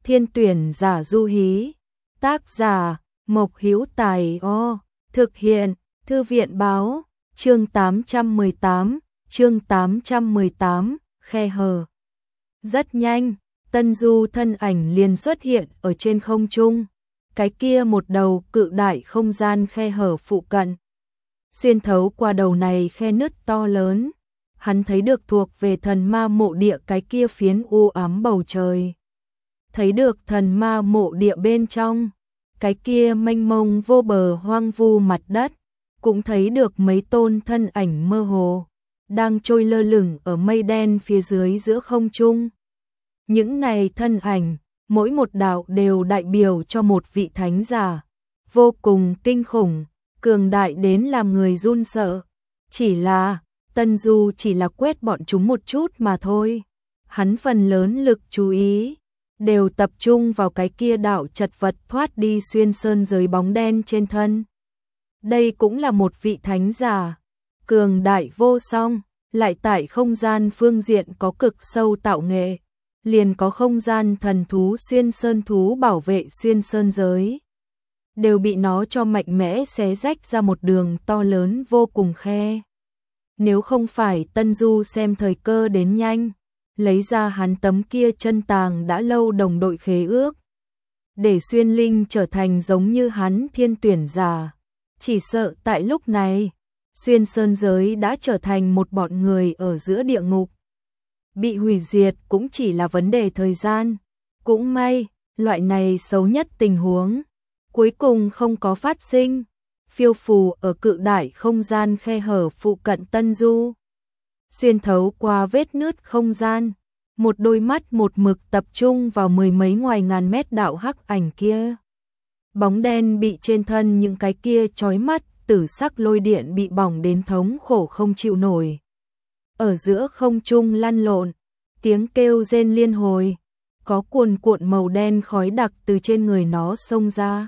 Thiên tuyển giả du hí. Tác giả Mộc Hữu Tài. Thực hiện Thư viện báo. Chương 818, khe hở. Rất nhanh, Tân Du thân ảnh liền xuất hiện ở trên không trung, cái kia một đầu cự đại không gian khe hở phụ cận. Xuyên thấu qua đầu này khe nứt to lớn, hắn thấy được thuộc về thần ma mộ địa cái kia phiến u ám bầu trời. Thấy được thần ma mộ địa bên trong, cái kia mênh mông vô bờ hoang vu mặt đất, cũng thấy được mấy tôn thân ảnh mơ hồ, đang trôi lơ lửng ở mây đen phía dưới giữa không trung. Những này thân ảnh, mỗi một đạo đều đại biểu cho một vị thánh giả, vô cùng kinh khủng, cường đại đến làm người run sợ. Chỉ là, Tân Du chỉ là quét bọn chúng một chút mà thôi. Hắn phần lớn lực chú ý đều tập trung vào cái kia đạo chật vật thoát đi xuyên sơn giới bóng đen trên thân. Đây cũng là một vị thánh giả, cường đại vô song, lại tại không gian phương diện có cực sâu tạo nghệ, liền có không gian thần thú xuyên sơn thú bảo vệ xuyên sơn giới, đều bị nó cho mạnh mẽ xé rách ra một đường to lớn vô cùng khe. Nếu không phải Tân Du xem thời cơ đến nhanh, lấy ra hắn tấm kia chân tàng đã lâu đồng đội khế ước, để Xuyên Linh trở thành giống như hắn thiên tuyển giả, chỉ sợ tại lúc này, xuyên sơn giới đã trở thành một bọn người ở giữa địa ngục. Bị hủy diệt cũng chỉ là vấn đề thời gian. Cũng may, loại này xấu nhất tình huống cuối cùng không có phát sinh. Phiêu phù ở cự đại không gian khe hở phụ cận Tân Du, xuyên thấu qua vết nứt không gian, một đôi mắt một mực tập trung vào mười mấy ngoài ngàn mét đạo hắc ảnh kia. Bóng đen bị trên thân những cái kia chói mắt tử sắc lôi điện bị bỏng đến thống khổ không chịu nổi. Ở giữa không trung lăn lộn, tiếng kêu rên liên hồi, có cuồn cuộn màu đen khói đặc từ trên người nó xông ra.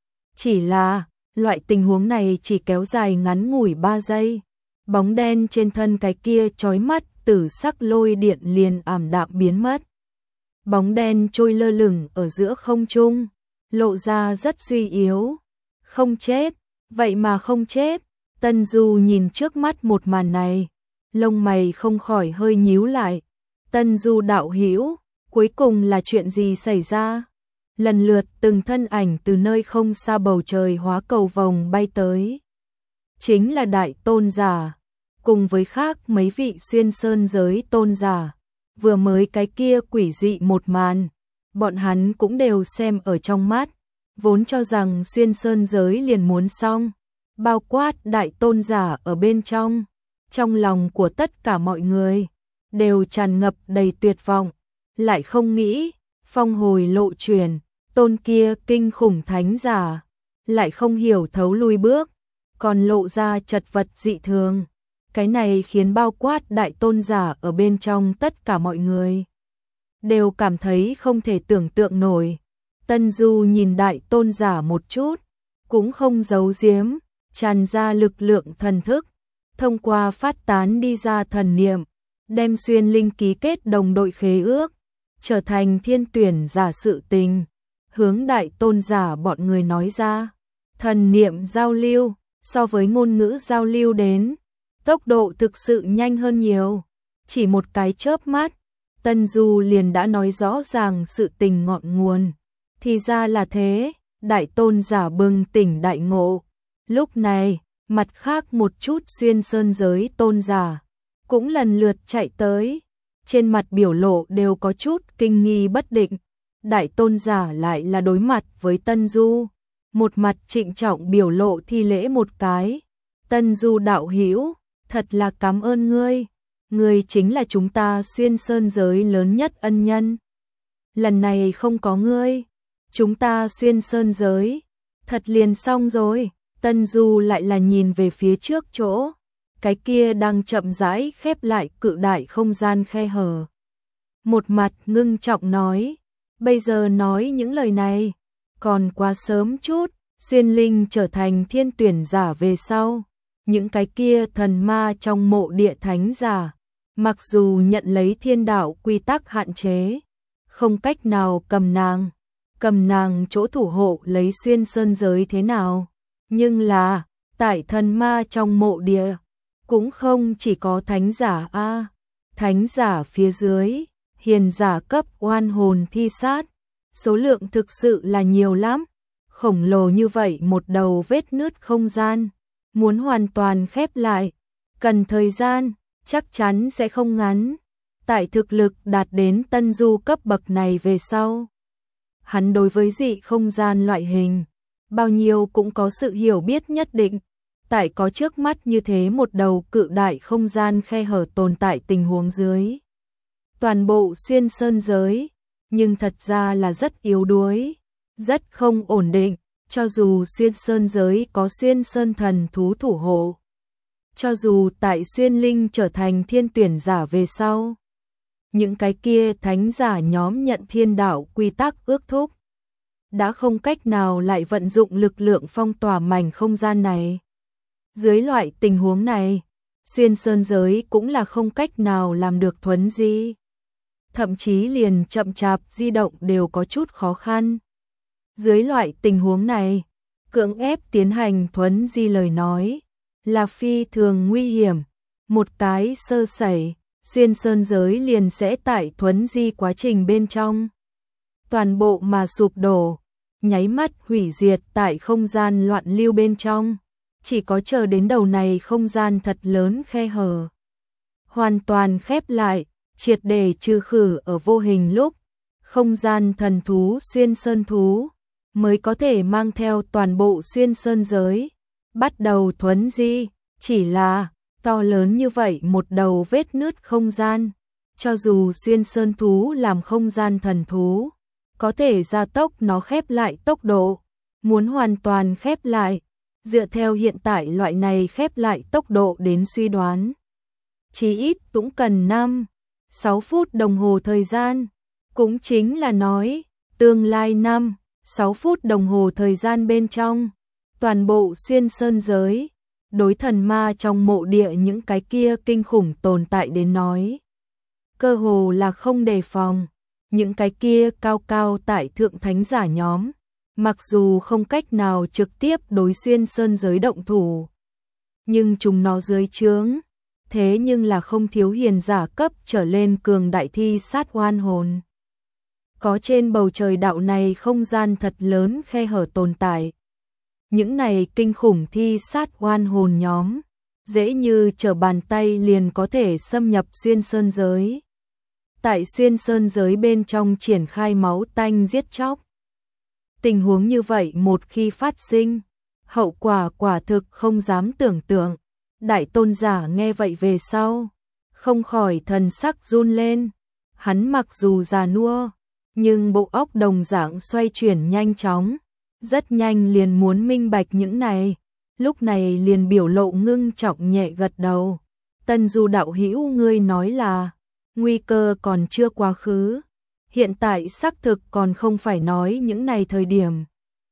Chỉ là, loại tình huống này chỉ kéo dài ngắn ngủi 3 giây. Bóng đen trên thân cái kia chói mắt tử sắc lôi điện liền ảm đạm biến mất. Bóng đen trôi lơ lửng ở giữa không trung, lộ ra rất suy yếu. Không chết, vậy mà không chết. Tân Du nhìn trước mắt một màn này, lông mày không khỏi hơi nhíu lại. Tân Du đạo hữu, cuối cùng là chuyện gì xảy ra? Lần lượt từng thân ảnh từ nơi không xa bầu trời hóa cầu vồng bay tới. Chính là đại tôn giả, cùng với khác mấy vị xuyên sơn giới tôn giả. Vừa mới cái kia quỷ dị một màn, bọn hắn cũng đều xem ở trong mắt, vốn cho rằng xuyên sơn giới liền muốn xong, bao quát đại tôn giả ở bên trong. Trong lòng của tất cả mọi người đều tràn ngập đầy tuyệt vọng, lại không nghĩ, phong hồi lộ chuyển, tôn kia kinh khủng thánh giả, lại không hiểu thấu lui bước, còn lộ ra chật vật dị thường. Cái này khiến bao quát đại tôn giả ở bên trong tất cả mọi người đều cảm thấy không thể tưởng tượng nổi. Tân Du nhìn đại tôn giả một chút, cũng không giấu giếm, tràn ra lực lượng thần thức, thông qua phát tán đi ra thần niệm, đem Xuyên Linh ký kết đồng đội khế ước, trở thành thiên tuyển giả sự tình, hướng đại tôn giả bọn người nói ra. Thần niệm giao lưu, so với ngôn ngữ giao lưu đến, tốc độ thực sự nhanh hơn nhiều. Chỉ một cái chớp mắt, Tân Du liền đã nói rõ ràng sự tình ngọn nguồn. Thì ra là thế, đại tôn giả bừng tỉnh đại ngộ. Lúc này, mặt khác một chút xuyên sơn giới tôn giả cũng lần lượt chạy tới, trên mặt biểu lộ đều có chút kinh nghi bất định. Đại tôn giả lại là đối mặt với Tân Du, một mặt trịnh trọng biểu lộ thi lễ một cái. Tân Du đạo hữu, thật là cảm ơn ngươi, ngươi chính là chúng ta xuyên sơn giới lớn nhất ân nhân. Lần này không có ngươi, chúng ta xuyên sơn giới thật liền xong rồi. Tân Du lại là nhìn về phía trước chỗ, cái kia đang chậm rãi khép lại cự đại không gian khe hở. Một mặt ngưng trọng nói, bây giờ nói những lời này, còn quá sớm chút. Xuyên Linh trở thành thiên tuyển giả về sau, những cái kia thần ma trong mộ địa thánh giả, mặc dù nhận lấy thiên đạo quy tắc hạn chế, không cách nào cầm nàng chỗ thủ hộ lấy xuyên sơn giới thế nào. Nhưng là, tại thần ma trong mộ địa, cũng không chỉ có thánh giả a, thánh giả phía dưới, hiền giả cấp oan hồn thi sát, số lượng thực sự là nhiều lắm, khổng lồ như vậy một đầu vết nứt không gian, muốn hoàn toàn khép lại, cần thời gian, chắc chắn sẽ không ngắn. Tại thực lực đạt đến tân du cấp bậc này về sau, hắn đối với dị không gian loại hình, bao nhiêu cũng có sự hiểu biết nhất định. Tại có trước mắt như thế một đầu cự đại không gian khe hở tồn tại tình huống dưới toàn bộ xuyên sơn giới, nhưng thật ra là rất yếu đuối, rất không ổn định, cho dù xuyên sơn giới có xuyên sơn thần thú thủ hộ, cho dù tại xuyên linh trở thành thiên tuyển giả về sau, những cái kia thánh giả nhóm nhận thiên đạo quy tắc ước thúc, đã không cách nào lại vận dụng lực lượng phong tỏa mảnh không gian này. Dưới loại tình huống này, xuyên sơn giới cũng là không cách nào làm được thuấn di. Thậm chí liền chậm chạp di động đều có chút khó khăn. Dưới loại tình huống này, cưỡng ép tiến hành thuấn di lời nói, là phi thường nguy hiểm. Một cái sơ sẩy, xuyên sơn giới liền sẽ tại thuấn di quá trình bên trong. Toàn bộ mà sụp đổ, nháy mắt hủy diệt tại không gian loạn lưu bên trong. Chỉ có chờ đến đầu này không gian thật lớn khe hở, hoàn toàn khép lại, triệt để trừ khử ở vô hình lúc, không gian thần thú xuyên sơn thú mới có thể mang theo toàn bộ xuyên sơn giới, bắt đầu thuấn di. Chỉ là to lớn như vậy một đầu vết nứt không gian, cho dù xuyên sơn thú làm không gian thần thú, có thể gia tốc nó khép lại tốc độ, muốn hoàn toàn khép lại. Dựa theo hiện tại loại này khép lại tốc độ đến suy đoán, chí ít cũng cần 5-6 phút đồng hồ thời gian, cũng chính là nói, tương lai 5-6 phút đồng hồ thời gian bên trong, toàn bộ xuyên sơn giới, đối thần ma trong mộ địa những cái kia kinh khủng tồn tại đến nói. Cơ hồ là không đề phòng, những cái kia cao cao tại thượng thánh giả nhóm. Mặc dù không cách nào trực tiếp đối xuyên sơn giới động thủ, nhưng chúng nó dưới trướng, thế nhưng là không thiếu hiền giả cấp trở lên cường đại thi sát oan hồn. Có trên bầu trời đạo này không gian thật lớn khe hở tồn tại. Những này kinh khủng thi sát oan hồn nhóm, dễ như trở bàn tay liền có thể xâm nhập xuyên sơn giới. Tại xuyên sơn giới bên trong triển khai máu tanh giết chóc. Tình huống như vậy một khi phát sinh, hậu quả quả thực không dám tưởng tượng. Đại tôn giả nghe vậy về sau, không khỏi thần sắc run lên. Hắn mặc dù già nua, nhưng bộ óc đồng dạng xoay chuyển nhanh chóng, rất nhanh liền muốn minh bạch những này. Lúc này liền biểu lộ ngưng trọng nhẹ gật đầu. Tân Du đạo hữu ngươi nói là, nguy cơ còn chưa quá khứ. Hiện tại xác thực còn không phải nói những này thời điểm.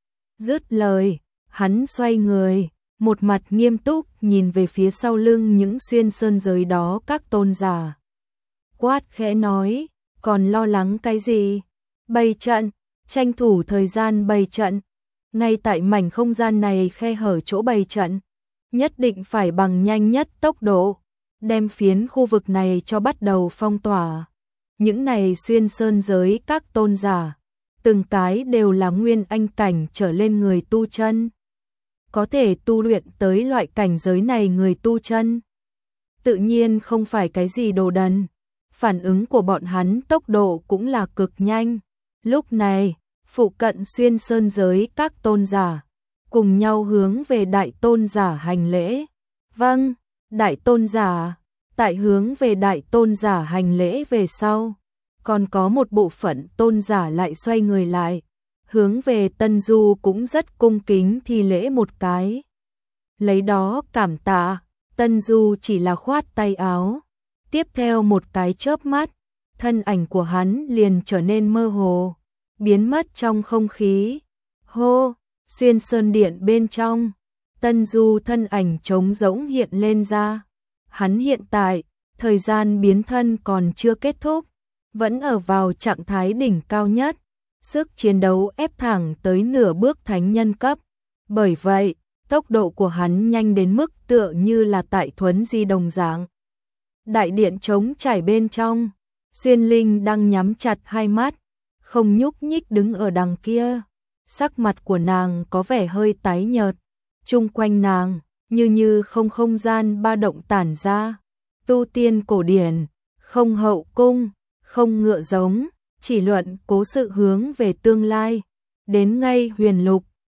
Dứt lời, hắn xoay người, một mặt nghiêm túc nhìn về phía sau lưng những xuyên sơn giới đó các tôn giả. Quát khẽ nói, còn lo lắng cái gì? Bày trận, tranh thủ thời gian bày trận. Ngay tại mảnh không gian này khe hở chỗ bày trận, nhất định phải bằng nhanh nhất tốc độ, đem phiến khu vực này cho bắt đầu phong tỏa. Những này xuyên sơn giới các tôn giả, từng cái đều là nguyên anh cảnh trở lên người tu chân. Có thể tu luyện tới loại cảnh giới này người tu chân, tự nhiên không phải cái gì đồ đần. Phản ứng của bọn hắn tốc độ cũng là cực nhanh. Lúc này, phụ cận xuyên sơn giới các tôn giả, cùng nhau hướng về đại tôn giả hành lễ. Vâng, đại tôn giả. Tại hướng về đại tôn giả hành lễ về sau, còn có một bộ phận tôn giả lại xoay người lại, hướng về Tân Du cũng rất cung kính thi lễ một cái. Lấy đó cảm tạ, Tân Du chỉ là khoát tay áo. Tiếp theo một cái chớp mắt, thân ảnh của hắn liền trở nên mơ hồ, biến mất trong không khí. Hô, xuyên sơn điện bên trong, Tân Du thân ảnh trống rỗng hiện lên ra. Hắn hiện tại, thời gian biến thân còn chưa kết thúc, vẫn ở vào trạng thái đỉnh cao nhất, sức chiến đấu ép thẳng tới nửa bước thánh nhân cấp. Bởi vậy, tốc độ của hắn nhanh đến mức tựa như là tại thuấn di đồng dạng. Đại điện trống trải bên trong, Xuyên Linh đang nhắm chặt hai mắt, không nhúc nhích đứng ở đằng kia. Sắc mặt của nàng có vẻ hơi tái nhợt, chung quanh nàng như không gian ba động tản ra. Tu tiên cổ điển, không hậu cung, không ngựa giống, chỉ luận cố sự hướng về tương lai. Đến ngay huyền lục,